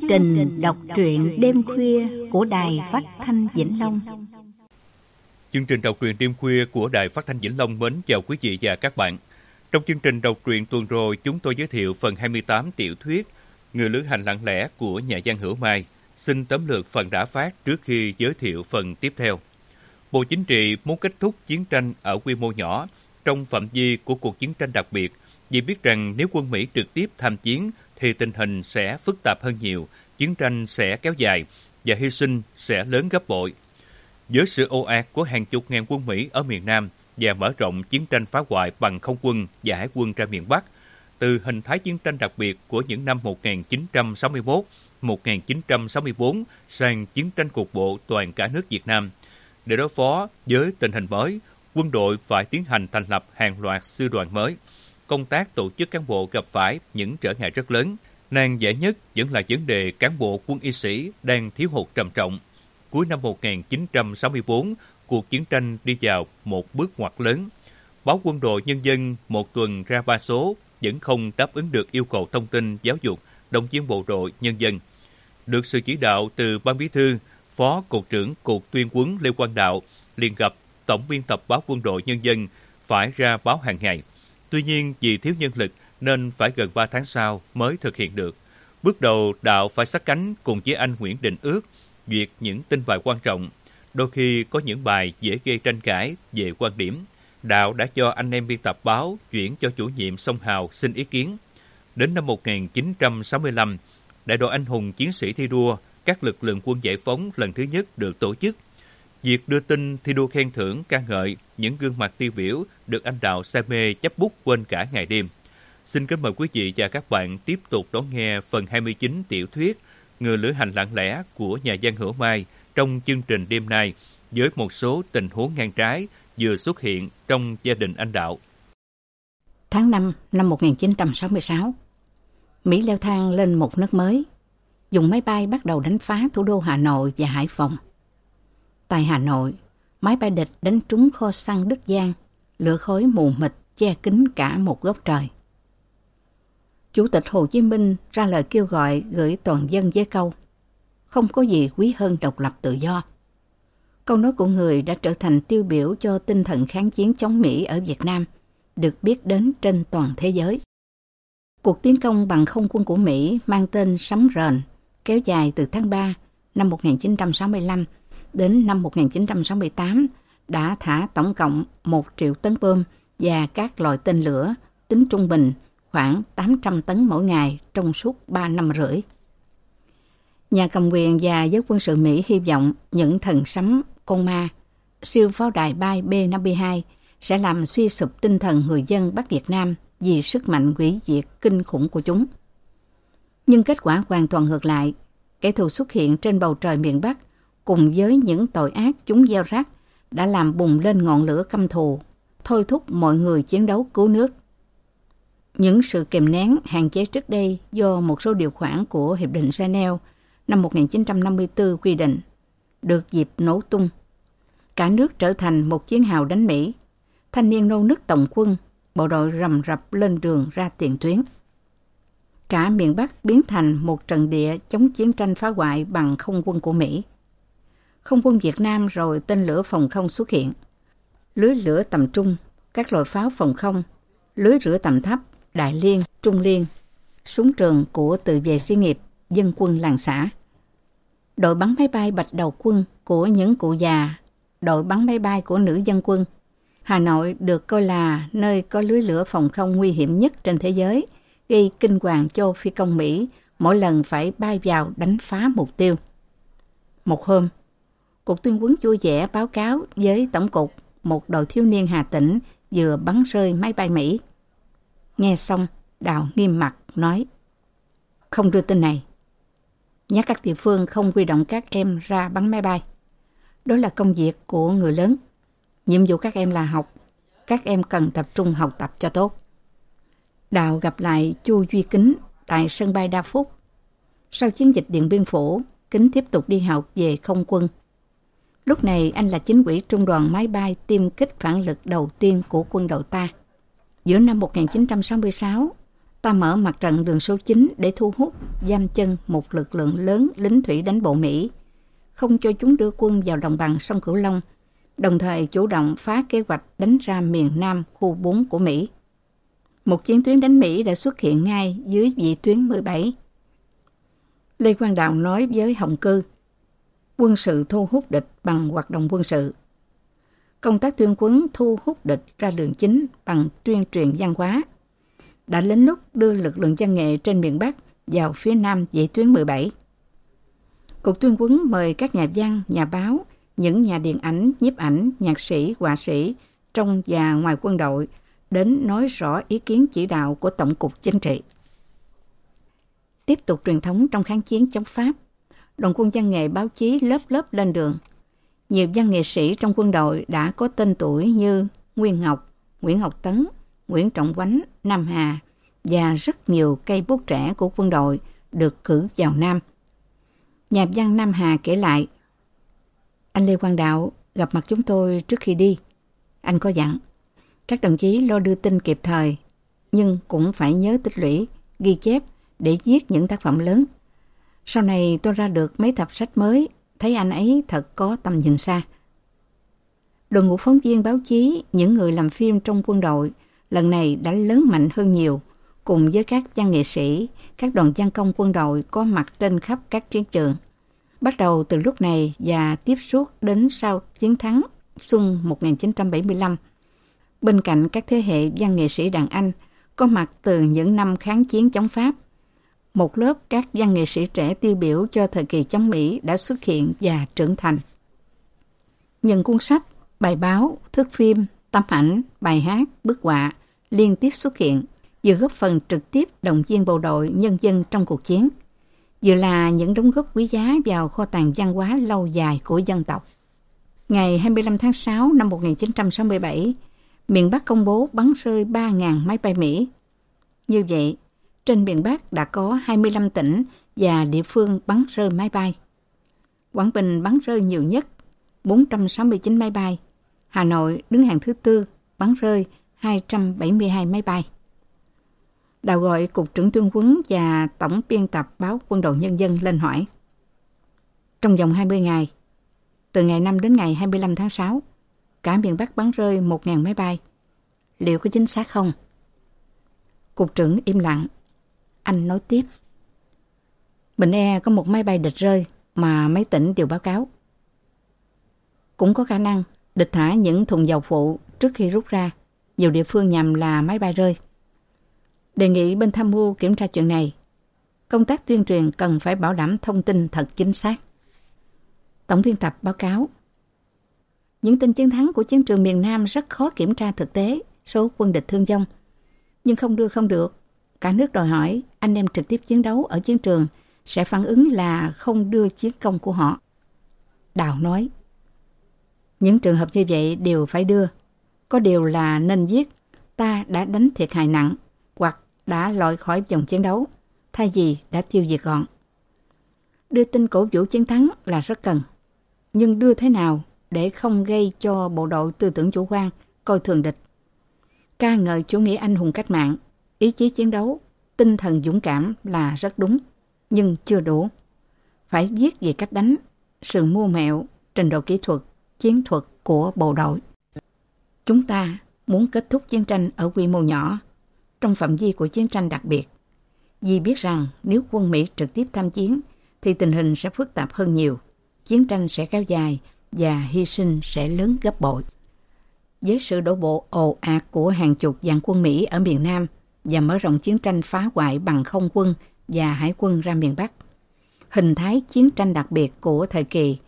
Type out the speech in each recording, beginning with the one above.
trình đọc truyện đêm khuya của Đài Phát thanh Vĩnh Long. Chương trình đọc truyện đêm khuya của Đài Phát thanh Vĩnh Long mến chào quý vị và các bạn. Trong chương trình đọc truyện tuần rồi, chúng tôi giới thiệu phần 28 tiểu thuyết Người lữ hành lặng lẽ của nhà văn Hữu Mai. Xin tóm lược phần đã phát trước khi giới thiệu phần tiếp theo. Bộ Chính trị muốn kết thúc chiến tranh ở quy mô nhỏ trong phạm vi của cuộc chiến tranh đặc biệt, vì biết rằng nếu quân Mỹ trực tiếp tham chiến thì tình hình sẽ phức tạp hơn nhiều, chiến tranh sẽ kéo dài và hy sinh sẽ lớn gấp bội. Với sự ồ ạt của hàng chục ngàn quân Mỹ ở miền Nam và mở rộng chiến tranh phá hoại bằng không quân và hải quân ra miền Bắc, từ hình thái chiến tranh đặc biệt của những năm 1961, 1964 sang chiến tranh cục bộ toàn cả nước Việt Nam. Để đối phó với tình hình mới, quân đội phải tiến hành thành lập hàng loạt sư đoàn mới. Công tác tổ chức cán bộ gặp phải những trở ngại rất lớn. Nan giải nhất vẫn là vấn đề cán bộ quân y sĩ đang thiếu hụt trầm trọng. Cuối năm 1964, cuộc chiến tranh đi vào một bước ngoặt lớn. Báo Quân đội Nhân dân một tuần ra 3 số vẫn không đáp ứng được yêu cầu thông tin giáo dục, động viên bộ đội nhân dân. Được sự chỉ đạo từ Ban Bí thư, Phó Cục trưởng Cục Tuyên huấn Lê Quang Đạo liền gặp Tổng biên tập báo Quân đội Nhân dân phải ra báo hàng ngày. Tuy nhiên vì thiếu nhân lực nên phải gần 3 tháng sau mới thực hiện được. Bước đầu Đạo phải sát cánh cùng với anh Nguyễn Đình Ước duyệt những tin bài quan trọng. Đôi khi có những bài dễ gây tranh cãi về quan điểm. Đạo đã cho anh em biên tập báo chuyển cho chủ nhiệm Sông Hào xin ý kiến. Đến năm 1965, Đại đội Anh hùng chiến sĩ thi đua các lực lượng quân giải phóng lần thứ nhất được tổ chức. Việc đưa tin thi đua khen thưởng ca ngợi những gương mặt tiêu biểu được anh Đạo say mê chấp bút quên cả ngày đêm. Xin kính mời quý vị và các bạn tiếp tục đón nghe phần 29 tiểu thuyết Người lữ hành lặng lẽ của nhà văn Hữu Mai trong chương trình đêm nay với một số tình huống ngang trái vừa xuất hiện trong gia đình anh Đạo. Tháng 5 năm 1966, Mỹ leo thang lên một nấc mới, dùng máy bay bắt đầu đánh phá thủ đô Hà Nội và Hải Phòng. Tại Hà Nội, máy bay địch đánh trúng kho xăng Đức Giang, lửa khói mù mịt che kín cả một góc trời. Chủ tịch Hồ Chí Minh ra lời kêu gọi gửi toàn dân với câu: không có gì quý hơn độc lập tự do. Câu nói của người đã trở thành tiêu biểu cho tinh thần kháng chiến chống Mỹ ở Việt Nam, được biết đến trên toàn thế giới. Cuộc tiến công bằng không quân của Mỹ mang tên Sấm Rền kéo dài từ tháng 3 năm 1965 đến năm 1968 đã thả tổng cộng 1 triệu tấn bom và các loại tên lửa, tính trung bình khoảng 800 tấn mỗi ngày trong suốt 3 năm rưỡi. Nhà cầm quyền và giới quân sự Mỹ hy vọng những thần sấm con ma, siêu pháo đài bay B-52 sẽ làm suy sụp tinh thần người dân Bắc Việt Nam vì sức mạnh hủy diệt kinh khủng của chúng. Nhưng kết quả hoàn toàn ngược lại. Kẻ thù xuất hiện trên bầu trời miền Bắc cùng với những tội ác chúng gieo rắc đã làm bùng lên ngọn lửa căm thù, thôi thúc mọi người chiến đấu cứu nước. Những sự kìm nén, hạn chế trước đây do một số điều khoản của Hiệp định Geneva năm 1954 quy định, được dịp nổ tung. Cả nước trở thành một chiến hào đánh Mỹ. Thanh niên nô nức tổng quân, bộ đội rầm rập lên đường ra tiền tuyến. Cả miền Bắc biến thành một trận địa chống chiến tranh phá hoại bằng không quân của Mỹ. Không quân Việt Nam rồi tên lửa phòng không xuất hiện. Lưới lửa tầm trung, các loại pháo phòng không, lưới lửa tầm thấp, đại liên, trung liên, súng trường của tự vệ xí nghiệp, dân quân làng xã. Đội bắn máy bay bạch đầu quân của những cụ già, đội bắn máy bay của nữ dân quân. Hà Nội được coi là nơi có lưới lửa phòng không nguy hiểm nhất trên thế giới, gây kinh hoàng cho phi công Mỹ mỗi lần phải bay vào đánh phá mục tiêu. Một hôm, Cục Tuyên huấn vui vẻ báo cáo với Tổng cục một đội thiếu niên Hà Tĩnh vừa bắn rơi máy bay Mỹ. Nghe xong, Đào nghiêm mặt nói: không đưa tin này. Nhắc các địa phương không huy động các em ra bắn máy bay. Đó là công việc của người lớn. Nhiệm vụ các em là học. Các em cần tập trung học tập cho tốt. Đào gặp lại Chu Duy Kính tại sân bay Đa Phúc. Sau chiến dịch Điện Biên Phủ, Kính tiếp tục đi học về không quân. Lúc này anh là chính ủy trung đoàn máy bay tiêm kích phản lực đầu tiên của quân đội ta. Giữa năm 1966, ta mở mặt trận đường số 9 để thu hút giam chân một lực lượng lớn lính thủy đánh bộ Mỹ, không cho chúng đưa quân vào đồng bằng sông Cửu Long, đồng thời chủ động phá kế hoạch đánh ra miền Nam khu 4 của Mỹ. Một chiến tuyến đánh Mỹ đã xuất hiện ngay dưới vị tuyến 17. Lê Quang Đạo nói với Hồng Cư, quân sự thu hút địch bằng hoạt động quân sự. Công tác tuyên huấn thu hút địch ra đường chính bằng tuyên truyền văn hóa. Đã đến lúc đưa lực lượng văn nghệ trên miền Bắc vào phía Nam vị tuyến 17. Cuộc tuyên huấn mời các nhà văn, nhà báo, những nhà điện ảnh, nhiếp ảnh, nhạc sĩ, họa sĩ trong và ngoài quân đội đến nói rõ ý kiến chỉ đạo của Tổng cục Chính trị. Tiếp tục truyền thống trong kháng chiến chống Pháp, đoàn quân văn nghệ báo chí lớp lớp lên đường. Nhiều văn nghệ sĩ trong quân đội đã có tên tuổi như Nguyên Ngọc, Nguyễn Ngọc Tấn, Nguyễn Trọng Quánh, Nam Hà và rất nhiều cây bút trẻ của quân đội được cử vào Nam. Nhà văn Nam Hà kể lại, anh Lê Quang Đạo gặp mặt chúng tôi trước khi đi. Anh có dặn, các đồng chí lo đưa tin kịp thời, nhưng cũng phải nhớ tích lũy, ghi chép để viết những tác phẩm lớn. Sau này tôi ra được mấy tập sách mới, thấy anh ấy thật có tầm nhìn xa. Đội ngũ phóng viên báo chí, những người làm phim trong quân đội, lần này đã lớn mạnh hơn nhiều, cùng với các văn nghệ sĩ, các đoàn văn công quân đội có mặt trên khắp các chiến trường. Bắt đầu từ lúc này và tiếp suốt đến sau chiến thắng xuân 1975, bên cạnh các thế hệ văn nghệ sĩ đàn anh có mặt từ những năm kháng chiến chống Pháp, một lớp các văn nghệ sĩ trẻ tiêu biểu cho thời kỳ chống Mỹ đã xuất hiện và trưởng thành. Những cuốn sách, bài báo, thước phim, tấm ảnh, bài hát, bức họa liên tiếp xuất hiện, vừa góp phần trực tiếp động viên bộ đội nhân dân trong cuộc chiến, vừa là những đóng góp quý giá vào kho tàng văn hóa lâu dài của dân tộc. Ngày 25 tháng 6 năm 1967, miền Bắc công bố bắn rơi 3.000 máy bay Mỹ. Như vậy, trên miền Bắc đã có 25 tỉnh và địa phương bắn rơi máy bay. Quảng Bình bắn rơi nhiều nhất, 469 máy bay. Hà Nội đứng hàng thứ tư, bắn rơi 272 máy bay. Đào gọi Cục trưởng Tuyên huấn và Tổng biên tập báo Quân đội Nhân dân lên hỏi. Trong vòng 20 ngày, từ ngày 5 đến ngày 25 tháng 6, cả miền Bắc bắn rơi 1.000 máy bay. Liệu có chính xác không? Cục trưởng im lặng. Anh nói tiếp. Bình E có một máy bay địch rơi mà mấy tỉnh đều báo cáo. Cũng có khả năng địch thả những thùng dầu phụ trước khi rút ra, nhiều địa phương nhằm là máy bay rơi. Đề nghị bên tham mưu kiểm tra chuyện này. Công tác tuyên truyền cần phải bảo đảm thông tin thật chính xác. Tổng biên tập báo cáo. Những tin chiến thắng của chiến trường miền Nam rất khó kiểm tra thực tế số quân địch thương vong. Nhưng không đưa không được. Cả nước đòi hỏi anh em trực tiếp chiến đấu ở chiến trường sẽ phản ứng là không đưa chiến công của họ. Đào nói. Những trường hợp như vậy đều phải đưa. Có điều là nên viết ta đã đánh thiệt hại nặng hoặc đã loại khỏi vòng chiến đấu, thay vì đã tiêu diệt gọn. Đưa tin cổ vũ chiến thắng là rất cần. Nhưng đưa thế nào để không gây cho bộ đội tư tưởng chủ quan, coi thường địch. Ca ngợi chủ nghĩa anh hùng cách mạng, ý chí chiến đấu, tinh thần dũng cảm là rất đúng, nhưng chưa đủ. Phải viết về cách đánh, sự mưu mẹo, trình độ kỹ thuật, chiến thuật của bộ đội. Chúng ta muốn kết thúc chiến tranh ở quy mô nhỏ, trong phạm vi của chiến tranh đặc biệt. Vì biết rằng nếu quân Mỹ trực tiếp tham chiến, thì tình hình sẽ phức tạp hơn nhiều, chiến tranh sẽ kéo dài và hy sinh sẽ lớn gấp bội. Với sự đổ bộ ồ ạt của hàng chục vạn quân Mỹ ở miền Nam và mở rộng chiến tranh phá hoại bằng không quân và hải quân ra miền Bắc, hình thái chiến tranh đặc biệt của thời kỳ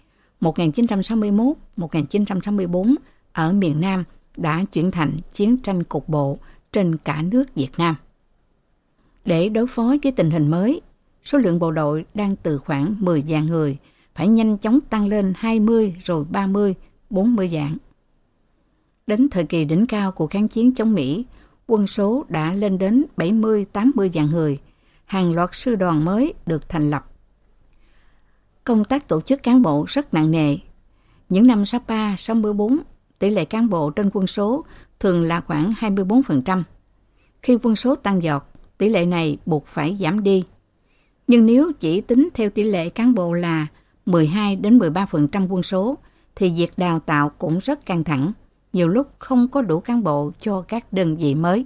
1961-1964 ở miền Nam đã chuyển thành chiến tranh cục bộ trên cả nước Việt Nam. Để đối phó với tình hình mới, số lượng bộ đội đang từ khoảng 10 vạn người phải nhanh chóng tăng lên 20 rồi 30, 40 vạn. Đến thời kỳ đỉnh cao của kháng chiến chống Mỹ, quân số đã lên đến 70, 80 vạn người, hàng loạt sư đoàn mới được thành lập. Công tác tổ chức cán bộ rất nặng nề. Những năm 63, 64, tỷ lệ cán bộ trên quân số thường là khoảng 24%. Khi quân số tăng vọt, tỷ lệ này buộc phải giảm đi. Nhưng nếu chỉ tính theo tỷ lệ cán bộ là 12 đến 13% quân số, thì việc đào tạo cũng rất căng thẳng, nhiều lúc không có đủ cán bộ cho các đơn vị mới.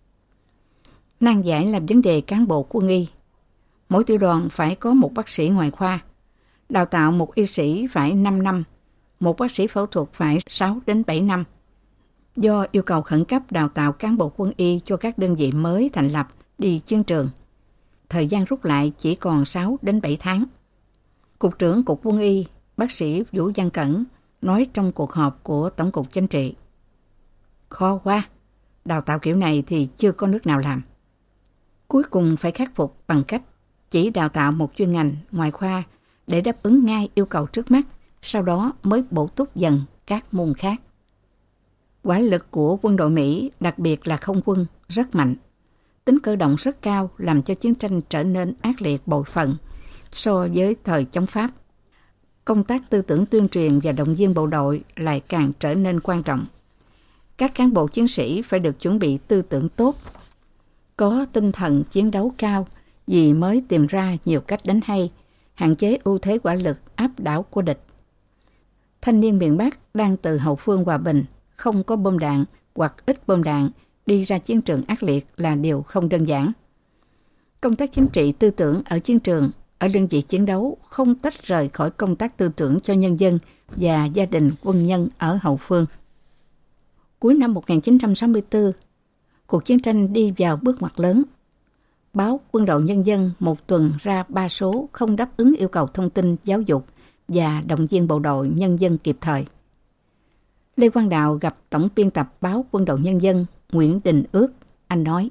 Nan giải là vấn đề cán bộ quân y. Mỗi tiểu đoàn phải có một bác sĩ ngoại khoa. Đào tạo một y sĩ phải 5 năm, một bác sĩ phẫu thuật phải 6 đến 7 năm. Do yêu cầu khẩn cấp đào tạo cán bộ quân y cho các đơn vị mới thành lập đi chiến trường, thời gian rút lại chỉ còn 6 đến 7 tháng. Cục trưởng Cục Quân y, bác sĩ Vũ Văn Cẩn, nói trong cuộc họp của Tổng cục Chính trị: khó quá, đào tạo kiểu này thì chưa có nước nào làm. Cuối cùng phải khắc phục bằng cách chỉ đào tạo một chuyên ngành ngoại khoa để đáp ứng ngay yêu cầu trước mắt, sau đó mới bổ túc dần các môn khác. Hỏa lực của quân đội Mỹ, đặc biệt là không quân, rất mạnh. Tính cơ động rất cao làm cho chiến tranh trở nên ác liệt bội phần so với thời chống Pháp. Công tác tư tưởng tuyên truyền và động viên bộ đội lại càng trở nên quan trọng. Các cán bộ chiến sĩ phải được chuẩn bị tư tưởng tốt, có tinh thần chiến đấu cao vì mới tìm ra nhiều cách đánh hay, hạn chế ưu thế hỏa lực áp đảo của địch. Thanh niên miền Bắc đang từ hậu phương hòa bình, không có bom đạn hoặc ít bom đạn, đi ra chiến trường ác liệt là điều không đơn giản. Công tác chính trị tư tưởng ở chiến trường, ở đơn vị chiến đấu không tách rời khỏi công tác tư tưởng cho nhân dân và gia đình quân nhân ở hậu phương. Cuối năm 1964, cuộc chiến tranh đi vào bước ngoặt lớn. Báo Quân đội Nhân dân một tuần ra 3 số không đáp ứng yêu cầu thông tin giáo dục và động viên bộ đội nhân dân kịp thời. Lê Quang Đạo gặp tổng biên tập báo Quân đội Nhân dân Nguyễn Đình Ước. Anh nói: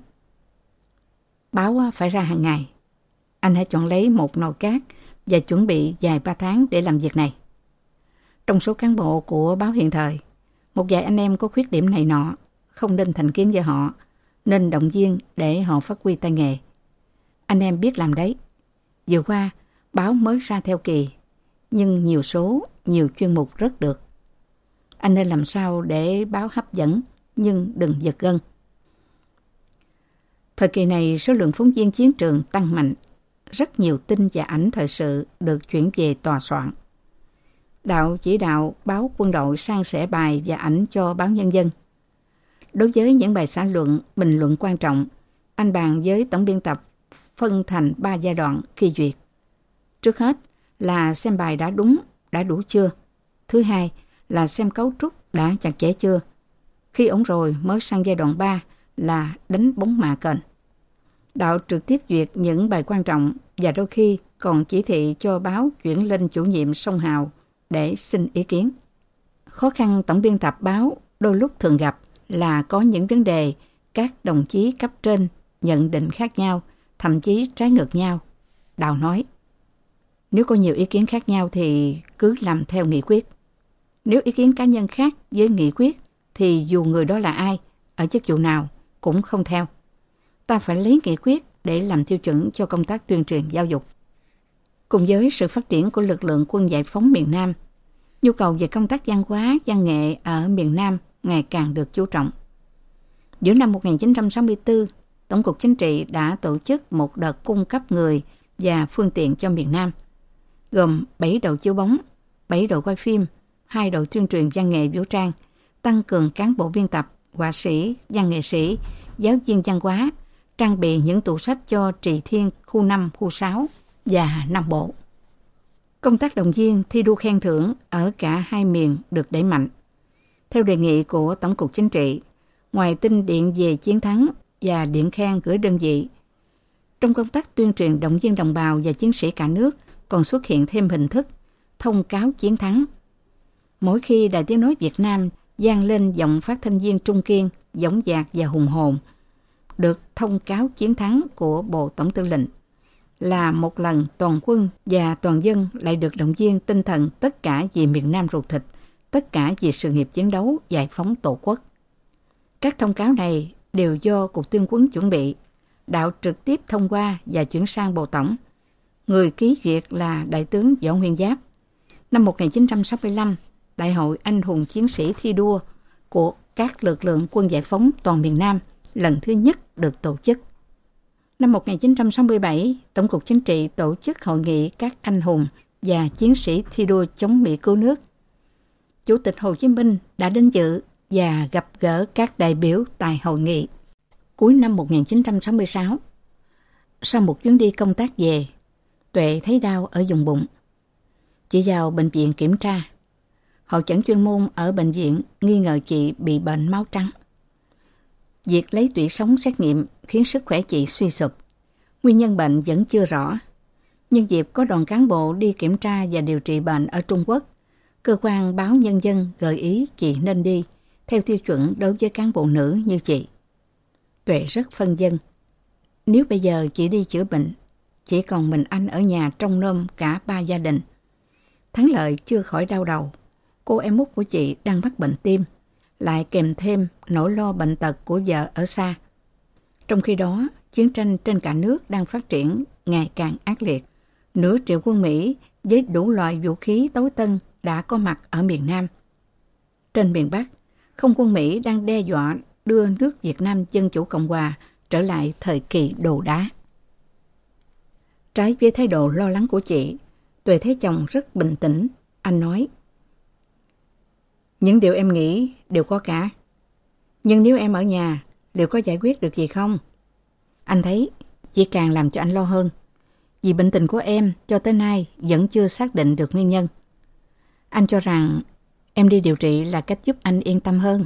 báo phải ra hàng ngày. Anh hãy chọn lấy một nồi cát và chuẩn bị dài 3 tháng để làm việc này. Trong số cán bộ của báo hiện thời, một vài anh em có khuyết điểm này nọ, không nên thành kiến với họ, nên động viên để họ phát huy tay nghề. Anh em biết làm đấy. Vừa qua, báo mới ra theo kỳ, nhưng nhiều số, nhiều chuyên mục rất được. Anh nên làm sao để báo hấp dẫn, nhưng đừng giật gân. Thời kỳ này, số lượng phóng viên chiến trường tăng mạnh. Rất nhiều tin và ảnh thời sự được chuyển về tòa soạn. Đạo chỉ đạo báo Quân đội san sẻ bài và ảnh cho báo Nhân dân. Đối với những bài xã luận, bình luận quan trọng, anh bàn với tổng biên tập phân thành 3 giai đoạn khi duyệt. Trước hết là xem bài đã đúng, đã đủ chưa. Thứ hai là xem cấu trúc đã chặt chẽ chưa. Khi ổn rồi mới sang giai đoạn 3 là đánh bóng mạ kền. Đạo trực tiếp duyệt những bài quan trọng và đôi khi còn chỉ thị cho báo chuyển lên chủ nhiệm Sông Hào để xin ý kiến. Khó khăn tổng biên tập báo đôi lúc thường gặp là có những vấn đề các đồng chí cấp trên nhận định khác nhau, thậm chí trái ngược nhau. Đạo nói: nếu có nhiều ý kiến khác nhau thì cứ làm theo nghị quyết. Nếu ý kiến cá nhân khác với nghị quyết thì dù người đó là ai, ở chức vụ nào cũng không theo. Ta phải lấy nghị quyết để làm tiêu chuẩn cho công tác tuyên truyền giáo dục. Cùng với sự phát triển của lực lượng quân giải phóng miền Nam, nhu cầu về công tác văn hóa, văn nghệ ở miền Nam ngày càng được chú trọng. Giữa năm 1964, Tổng cục Chính trị đã tổ chức một đợt cung cấp người và phương tiện cho miền Nam, gồm 7 đội chiếu bóng, 7 đội quay phim, 2 đội tuyên truyền văn nghệ vũ trang, tăng cường cán bộ biên tập, họa sĩ, văn nghệ sĩ, giáo viên văn hóa, trang bị những tủ sách cho Trì Thiên, khu 5, khu 6 và Nam Bộ. Công tác động viên thi đua khen thưởng ở cả hai miền được đẩy mạnh. Theo đề nghị của Tổng cục Chính trị, ngoài tin điện về chiến thắng và điện khen gửi đơn vị, trong công tác tuyên truyền động viên đồng bào và chiến sĩ cả nước còn xuất hiện thêm hình thức thông cáo chiến thắng. Mỗi khi Đài Tiếng nói Việt Nam vang lên giọng phát thanh viên trung kiên, dõng dạc và hùng hồn, được thông cáo chiến thắng của Bộ Tổng tư lệnh, là một lần toàn quân và toàn dân lại được động viên tinh thần tất cả vì miền Nam ruột thịt, tất cả vì sự nghiệp chiến đấu giải phóng Tổ quốc. Các thông cáo này đều do Cục Tuyên huấn chuẩn bị, Đạo trực tiếp thông qua và chuyển sang Bộ Tổng. Người ký duyệt là Đại tướng Võ Nguyên Giáp. Năm 1965, Đại hội Anh hùng chiến sĩ thi đua của các lực lượng quân giải phóng toàn miền Nam lần thứ nhất được tổ chức. Năm 1967, Tổng cục Chính trị tổ chức hội nghị các anh hùng và chiến sĩ thi đua chống Mỹ cứu nước. Chủ tịch Hồ Chí Minh đã đến dự và gặp gỡ các đại biểu tại hội nghị. Cuối năm 1966, sau một chuyến đi công tác về, Tuệ thấy đau ở vùng bụng. Chị vào bệnh viện kiểm tra. Hội chẩn chuyên môn ở bệnh viện nghi ngờ chị bị bệnh máu trắng. Việc lấy tủy sống xét nghiệm khiến sức khỏe chị suy sụp. Nguyên nhân bệnh vẫn chưa rõ. Nhân dịp có đoàn cán bộ đi kiểm tra và điều trị bệnh ở Trung Quốc, cơ quan báo Nhân dân gợi ý chị nên đi theo tiêu chuẩn đối với cán bộ nữ như chị. Tuệ rất phân vân. Nếu bây giờ chị đi chữa bệnh, chỉ còn mình anh ở nhà trông nom cả 3 gia đình. Thắng Lợi chưa khỏi đau đầu. Cô em út của chị đang mắc bệnh tim, lại kèm thêm nỗi lo bệnh tật của vợ ở xa. Trong khi đó, chiến tranh trên cả nước đang phát triển ngày càng ác liệt. Nửa triệu quân Mỹ với đủ loại vũ khí tối tân đã có mặt ở miền Nam. Trên miền Bắc, không quân Mỹ đang đe dọa đưa nước Việt Nam Dân Chủ Cộng Hòa trở lại thời kỳ đồ đá. Trái với thái độ lo lắng của chị, Tuệ thấy chồng rất bình tĩnh. Anh nói, những điều em nghĩ đều có cả. Nhưng nếu em ở nhà, liệu có giải quyết được gì không? Anh thấy chỉ càng làm cho anh lo hơn. Vì bệnh tình của em cho tới nay vẫn chưa xác định được nguyên nhân. Anh cho rằng em đi điều trị là cách giúp anh yên tâm hơn.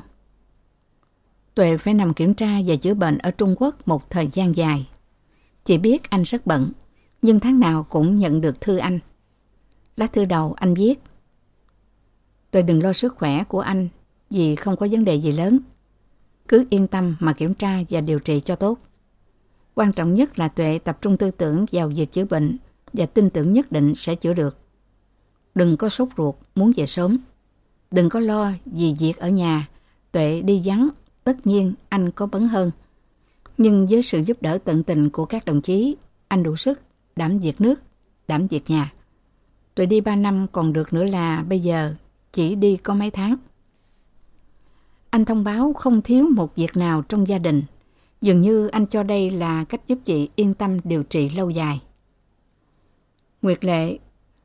Tuệ phải nằm kiểm tra và chữa bệnh ở Trung Quốc một thời gian dài. Chị biết anh rất bận, nhưng tháng nào cũng nhận được thư anh. Lá thư đầu anh viết, Tuệ đừng lo sức khỏe của anh vì không có vấn đề gì lớn. Cứ yên tâm mà kiểm tra và điều trị cho tốt. Quan trọng nhất là Tuệ tập trung tư tưởng vào việc chữa bệnh và tin tưởng nhất định sẽ chữa được. Đừng có sốt ruột muốn về sớm. Đừng có lo vì việc ở nhà. Tuệ đi vắng, tất nhiên anh có bấn hơn. Nhưng với sự giúp đỡ tận tình của các đồng chí, anh đủ sức đảm việc nước, đảm việc nhà. Tuệ đi 3 năm còn được nữa là bây giờ chỉ đi có mấy tháng. Anh thông báo không thiếu một việc nào trong gia đình. Dường như anh cho đây là cách giúp chị yên tâm điều trị lâu dài. Nguyệt Lệ,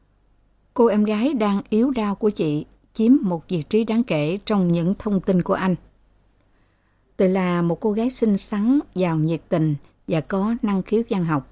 cô em gái đang yếu đau của chị, chiếm một vị trí đáng kể trong những thông tin của anh. Tuệ là một cô gái xinh xắn, giàu nhiệt tình và có năng khiếu văn học.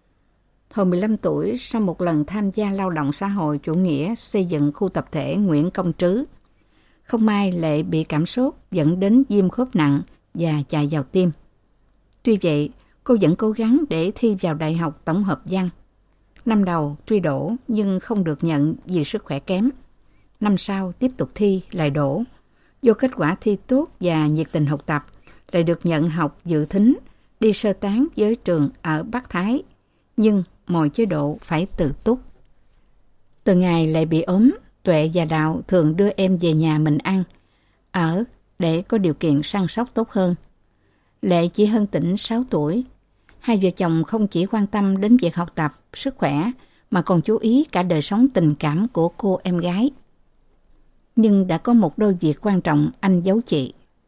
Hồi 15 tuổi, sau một lần tham gia lao động xã hội chủ nghĩa xây dựng khu tập thể Nguyễn Công Trứ, không may Lệ bị cảm sốt dẫn đến viêm khớp nặng và chạy vào tim. Tuy vậy, cô vẫn cố gắng để thi vào Đại học Tổng hợp Văn. Năm đầu tuy đỗ nhưng không được nhận vì sức khỏe kém. Năm sau tiếp tục thi lại đỗ. Do kết quả thi tốt và nhiệt tình học tập, lại được nhận học dự thính, đi sơ tán với trường ở Bắc Thái. Nhưng mọi chế độ phải tự túc. Từ ngày Lệ bị ốm, Tuệ và Đạo thường đưa em về nhà mình ăn, ở để có điều kiện săn sóc tốt hơn. Lệ chỉ hơn Tĩnh 6 tuổi. Hai vợ chồng không chỉ quan tâm đến việc học tập, sức khỏe, mà còn chú ý cả đời sống tình cảm của cô em gái. Nhưng đã có một đôi việc quan trọng anh giấu chị.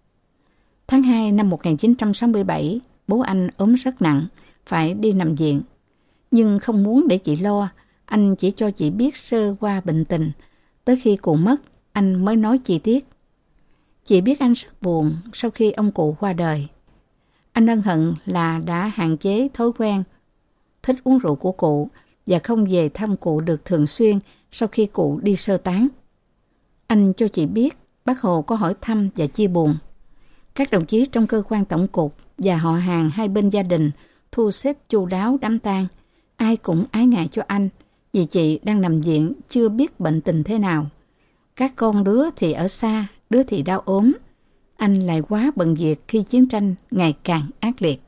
Tháng 2 năm 1967, bố anh ốm rất nặng, phải đi nằm viện. Nhưng không muốn để chị lo, anh chỉ cho chị biết sơ qua bệnh tình. Tới khi cụ mất, anh mới nói chi tiết. Chị biết anh rất buồn sau khi ông cụ qua đời. Anh ân hận là đã hạn chế thói quen thích uống rượu của cụ và không về thăm cụ được thường xuyên sau khi cụ đi sơ tán. Anh cho chị biết Bác Hồ có hỏi thăm và chia buồn. Các đồng chí trong cơ quan tổng cục và họ hàng hai bên gia đình thu xếp chu đáo đám tang. Ai cũng ái ngại cho anh vì chị đang nằm viện chưa biết bệnh tình thế nào. Các con đứa thì ở xa, đứa thì đau ốm. Anh lại quá bận việc khi chiến tranh ngày càng ác liệt.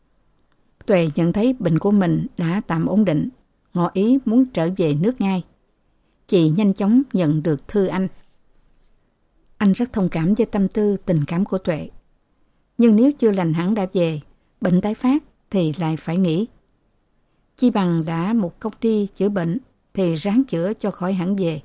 Tuệ nhận thấy bệnh của mình đã tạm ổn định, ngỏ ý muốn trở về nước ngay. Chị nhanh chóng nhận được thư anh. Anh rất thông cảm với tâm tư tình cảm của Tuệ. Nhưng nếu chưa lành hẳn đã về, bệnh tái phát thì lại phải nghỉ. Chi bằng đã một công đi chữa bệnh thì ráng chữa cho khỏi hẳn về.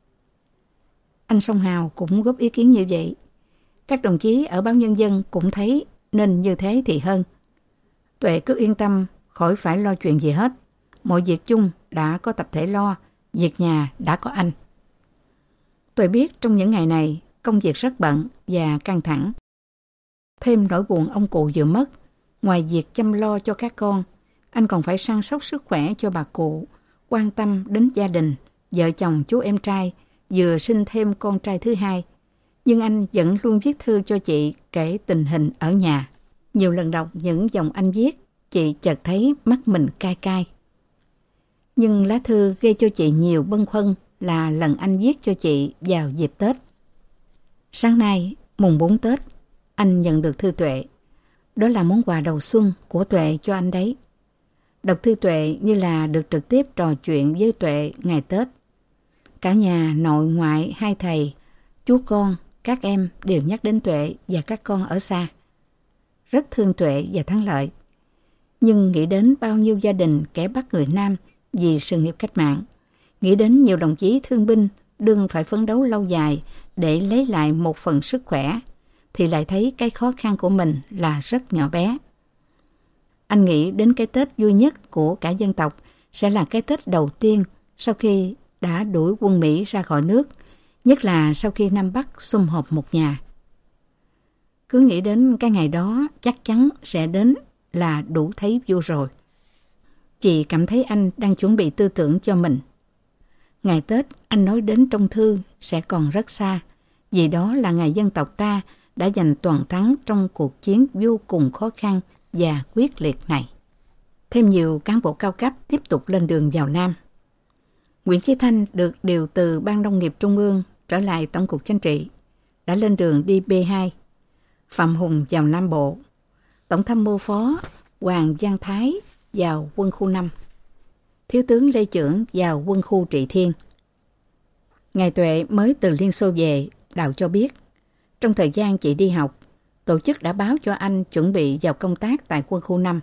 Anh Song Hào cũng góp ý kiến như vậy. Các đồng chí ở báo Nhân dân cũng thấy nên như thế thì hơn. Tuệ cứ yên tâm khỏi phải lo chuyện gì hết. Mọi việc chung đã có tập thể lo, việc nhà đã có anh. Tôi biết trong những ngày này, công việc rất bận và căng thẳng. Thêm nỗi buồn ông cụ vừa mất, ngoài việc chăm lo cho các con, anh còn phải săn sóc sức khỏe cho bà cụ, quan tâm đến gia đình, vợ chồng chú em trai, vừa sinh thêm con trai thứ hai. Nhưng anh vẫn luôn viết thư cho chị kể tình hình ở nhà. Nhiều lần đọc những dòng anh viết, chị chợt thấy mắt mình cay cay. Nhưng lá thư gây cho chị nhiều bâng khuâng là lần anh viết cho chị vào dịp Tết. Sáng nay, mùng 4 Tết, anh nhận được thư Tuệ. Đó là món quà đầu xuân của Tuệ cho anh đấy. Đọc thư Tuệ như là được trực tiếp trò chuyện với Tuệ ngày Tết. Cả nhà, nội ngoại, hai thầy, chú con, các em đều nhắc đến Tuệ và các con ở xa. Rất thương Tuệ và Thắng Lợi. Nhưng nghĩ đến bao nhiêu gia đình kẻ bắt người Nam vì sự nghiệp cách mạng, nghĩ đến nhiều đồng chí thương binh đương phải phấn đấu lâu dài để lấy lại một phần sức khỏe, thì lại thấy cái khó khăn của mình là rất nhỏ bé. Anh nghĩ đến cái Tết vui nhất của cả dân tộc sẽ là cái Tết đầu tiên sau khi đã đuổi quân Mỹ ra khỏi nước, nhất là sau khi Nam Bắc sum họp một nhà. Cứ nghĩ đến cái ngày đó chắc chắn sẽ đến là đủ thấy vui rồi. Chị cảm thấy anh đang chuẩn bị tư tưởng cho mình. Ngày Tết anh nói đến trong thư sẽ còn rất xa, vì đó là ngày dân tộc ta đã giành toàn thắng trong cuộc chiến vô cùng khó khăn và quyết liệt này. Thêm nhiều cán bộ cao cấp tiếp tục lên đường vào Nam. Nguyễn Chí Thanh được điều từ Ban Nông nghiệp Trung ương trở lại Tổng cục Chính trị, đã lên đường đi B2. Phạm Hùng vào Nam Bộ. Tổng tham mưu phó Hoàng Văn Thái vào quân khu 5. Thiếu tướng Lê Chưởng vào quân khu Trị Thiên. Ngày Tuệ mới từ Liên Xô về, Đào cho biết, trong thời gian chị đi học, tổ chức đã báo cho anh chuẩn bị vào công tác tại quân khu 5.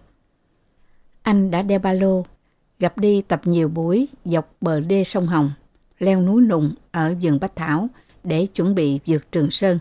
Anh đã đeo ba lô, gặp đi tập nhiều buổi dọc bờ đê sông Hồng, leo núi Nùng ở vườn Bách Thảo để chuẩn bị vượt Trường Sơn.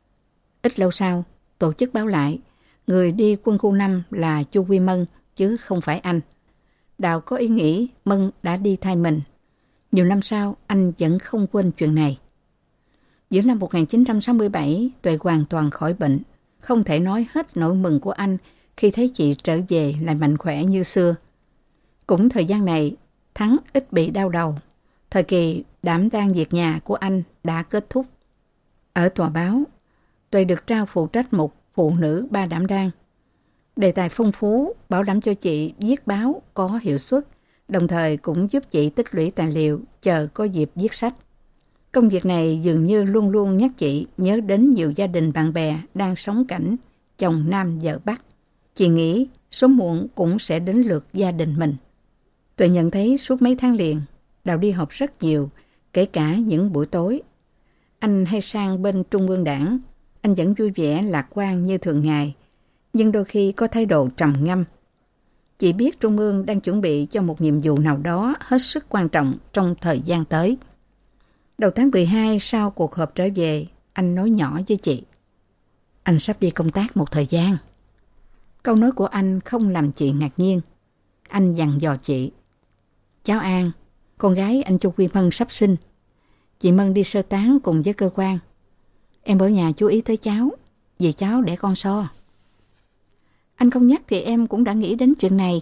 Ít lâu sau, tổ chức báo lại, người đi quân khu 5 là Chu Quy Mân chứ không phải anh. Đào có ý nghĩ Mân đã đi thay mình. Nhiều năm sau, anh vẫn không quên chuyện này. Giữa năm 1967, Tuệ hoàn toàn khỏi bệnh. Không thể nói hết nỗi mừng của anh khi thấy chị trở về lại mạnh khỏe như xưa. Cũng thời gian này, Thắng ít bị đau đầu. Thời kỳ đảm đang việc nhà của anh đã kết thúc. Ở tòa báo, Tuệ được trao phụ trách một phụ nữ 3 đảm đang. Đề tài phong phú, bảo đảm cho chị viết báo có hiệu suất, đồng thời cũng giúp chị tích lũy tài liệu chờ có dịp viết sách. Công việc này dường như luôn luôn nhắc chị nhớ đến nhiều gia đình bạn bè đang sống cảnh chồng Nam vợ Bắc. Chị nghĩ sớm muộn cũng sẽ đến lượt gia đình mình. Tuệ nhận thấy suốt mấy tháng liền, Đào đi họp rất nhiều, kể cả những buổi tối. Anh hay sang bên Trung ương Đảng, anh vẫn vui vẻ lạc quan như thường ngày, nhưng đôi khi có thái độ trầm ngâm. Chị biết Trung ương đang chuẩn bị cho một nhiệm vụ nào đó hết sức quan trọng trong thời gian tới. Đầu tháng 12 sau cuộc họp trở về, anh nói nhỏ với chị. Anh sắp đi công tác một thời gian. Câu nói của anh không làm chị ngạc nhiên. Anh dặn dò chị. Cháu An, con gái anh Chu Quy Mân sắp sinh. Chị Mân đi sơ tán cùng với cơ quan. Em ở nhà chú ý tới cháu, vì cháu đẻ con so. Anh không nhắc thì em cũng đã nghĩ đến chuyện này.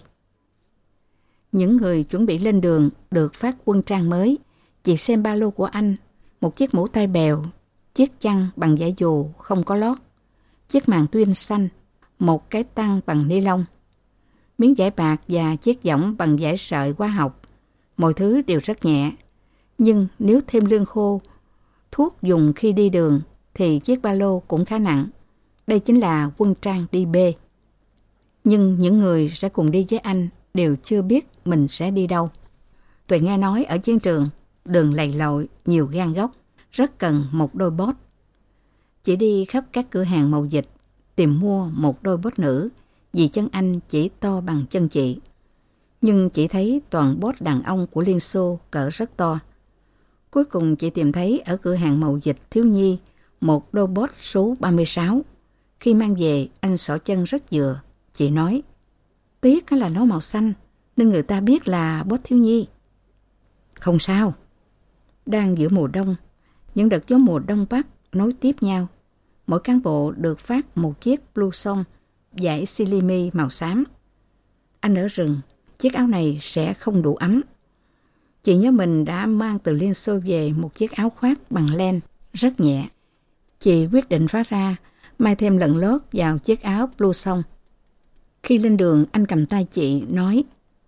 Những người chuẩn bị lên đường được phát quân trang mới. Chị xem ba lô của anh, một chiếc mũ tai bèo, chiếc chăn bằng vải dù không có lót, chiếc màn tuyên xanh, một cái tăng bằng ni lông, miếng vải bạc và chiếc võng bằng vải sợi hóa học. Mọi thứ đều rất nhẹ. Nhưng nếu thêm lương khô, thuốc dùng khi đi đường, thì chiếc ba lô cũng khá nặng. Đây chính là quân trang đi B. Nhưng những người sẽ cùng đi với anh đều chưa biết mình sẽ đi đâu. Tuệ nghe nói ở chiến trường, đường lầy lội, nhiều gang góc, rất cần một đôi bốt. Chị đi khắp các cửa hàng mậu dịch, tìm mua một đôi bốt nữ, vì chân anh chỉ to bằng chân chị. Nhưng chị thấy toàn bốt đàn ông của Liên Xô cỡ rất to. Cuối cùng chị tìm thấy ở cửa hàng mậu dịch thiếu nhi một đôi bốt số 36. Khi mang về, anh xỏ chân rất vừa. Chị nói, Tiếc là nó màu xanh, nên người ta biết là Bốt Thiếu Nhi. Không sao. Đang giữa mùa đông, những đợt gió mùa đông bắc nối tiếp nhau. Mỗi cán bộ được phát một chiếc blouson vải silimi màu xám. Anh ở rừng, chiếc áo này sẽ không đủ ấm. Chị nhớ mình đã mang từ Liên Xô về một chiếc áo khoác bằng len rất nhẹ. Chị quyết định phá ra, may thêm lần lót vào chiếc áo blouson. Khi lên đường, anh cầm tay chị, nói: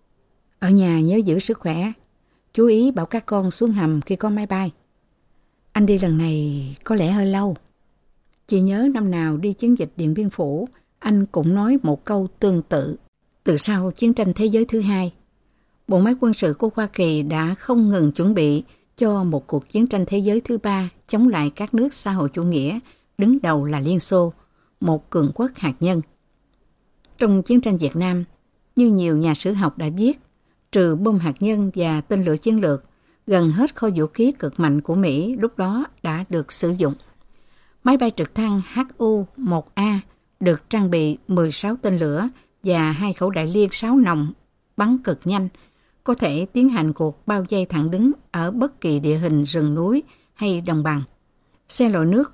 ở nhà nhớ giữ sức khỏe, chú ý bảo các con xuống hầm khi có máy bay. Anh đi lần này có lẽ hơi lâu. Chị nhớ năm nào đi chiến dịch Điện Biên Phủ, anh cũng nói một câu tương tự. Từ sau chiến tranh thế giới thứ hai, bộ máy quân sự của Hoa Kỳ đã không ngừng chuẩn bị cho một cuộc chiến tranh thế giới thứ ba chống lại các nước xã hội chủ nghĩa, đứng đầu là Liên Xô, một cường quốc hạt nhân. Trong chiến tranh Việt Nam, như nhiều nhà sử học đã viết, trừ bom hạt nhân và tên lửa chiến lược, gần hết kho vũ khí cực mạnh của Mỹ lúc đó đã được sử dụng. Máy bay trực thăng HU-1A được trang bị 16 tên lửa và 2 khẩu đại liên 6 nòng bắn cực nhanh, có thể tiến hành cuộc bao vây thẳng đứng ở bất kỳ địa hình rừng núi hay đồng bằng. Xe lội nước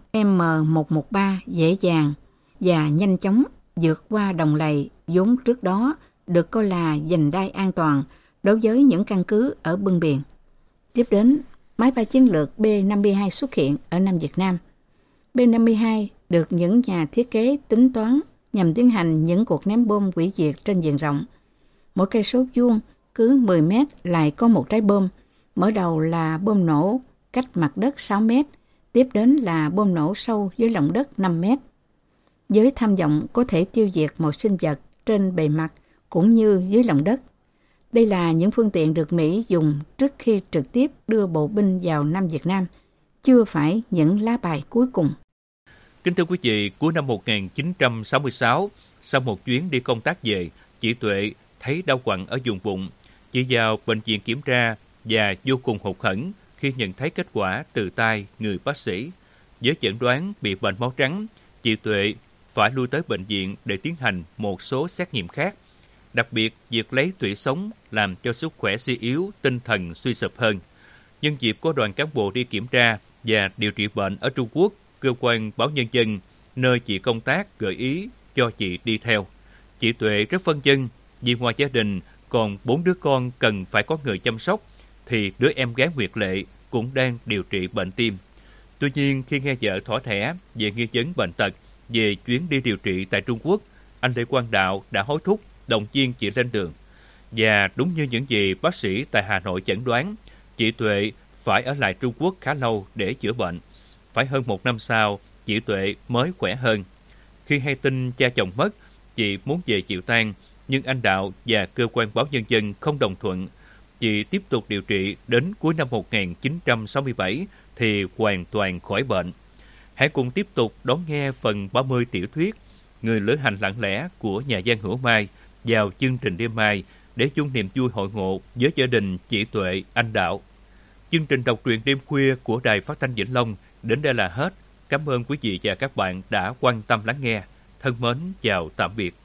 M113 dễ dàng và nhanh chóng vượt qua đồng lầy vốn trước đó được coi là vành đai an toàn đối với những căn cứ ở bờ biển. Tiếp đến, máy bay chiến lược B-52 xuất hiện ở Nam Việt Nam. B-52 được những nhà thiết kế tính toán nhằm tiến hành những cuộc ném bom hủy diệt trên diện rộng. Mỗi cây số vuông cứ 10 mét lại có một trái bom. Mở đầu là bom nổ cách mặt đất 6 mét, tiếp đến là bom nổ sâu dưới lòng đất 5 mét. Với tham vọng có thể tiêu diệt mọi sinh vật trên bề mặt cũng như dưới lòng đất. Đây là những phương tiện được Mỹ dùng trước khi trực tiếp đưa bộ binh vào Nam Việt Nam, chưa phải những lá bài cuối cùng. Kính thưa quý vị, cuối năm 1966, sau một chuyến đi công tác về, chị Tuệ thấy đau quặn ở vùng bụng. Chị vào bệnh viện kiểm tra và vô cùng hụt hẫng khi nhận thấy kết quả từ tay người bác sĩ. Với chẩn đoán bị bệnh máu trắng, chị Tuệ phải lui tới bệnh viện để tiến hành một số xét nghiệm khác. Đặc biệt, việc lấy tủy sống làm cho sức khỏe suy yếu, tinh thần suy sụp hơn. Nhân dịp có đoàn cán bộ đi kiểm tra và điều trị bệnh ở Trung Quốc, cơ quan Báo Nhân dân, nơi chị công tác, gợi ý cho chị đi theo. Chị Tuệ rất phân vân, vì ngoài gia đình còn 4 đứa con cần phải có người chăm sóc, thì đứa em gái Nguyệt Lệ cũng đang điều trị bệnh tim. Tuy nhiên, khi nghe vợ thỏ thẻ về nghi vấn bệnh tật, về chuyến đi điều trị tại Trung Quốc, anh Lê Quang Đạo đã hối thúc động viên chị lên đường. Và đúng như những gì bác sĩ tại Hà Nội chẩn đoán, chị Tuệ phải ở lại Trung Quốc khá lâu để chữa bệnh. Phải hơn 1 năm sau, chị Tuệ mới khỏe hơn. Khi hay tin cha chồng mất, chị muốn về chịu tang, nhưng anh Đạo và cơ quan Báo Nhân dân không đồng thuận. Chị tiếp tục điều trị đến cuối năm 1967 thì hoàn toàn khỏi bệnh. Hãy cùng tiếp tục đón nghe phần 30 tiểu thuyết Người lữ hành lặng lẽ của nhà văn Hữu Mai vào chương trình đêm mai để chung niềm vui hội ngộ với gia đình chị Tuệ, anh Đạo. Chương trình đọc truyện đêm khuya của Đài Phát thanh Vĩnh Long đến đây là hết. Cảm ơn quý vị và các bạn đã quan tâm lắng nghe. Thân mến chào tạm biệt.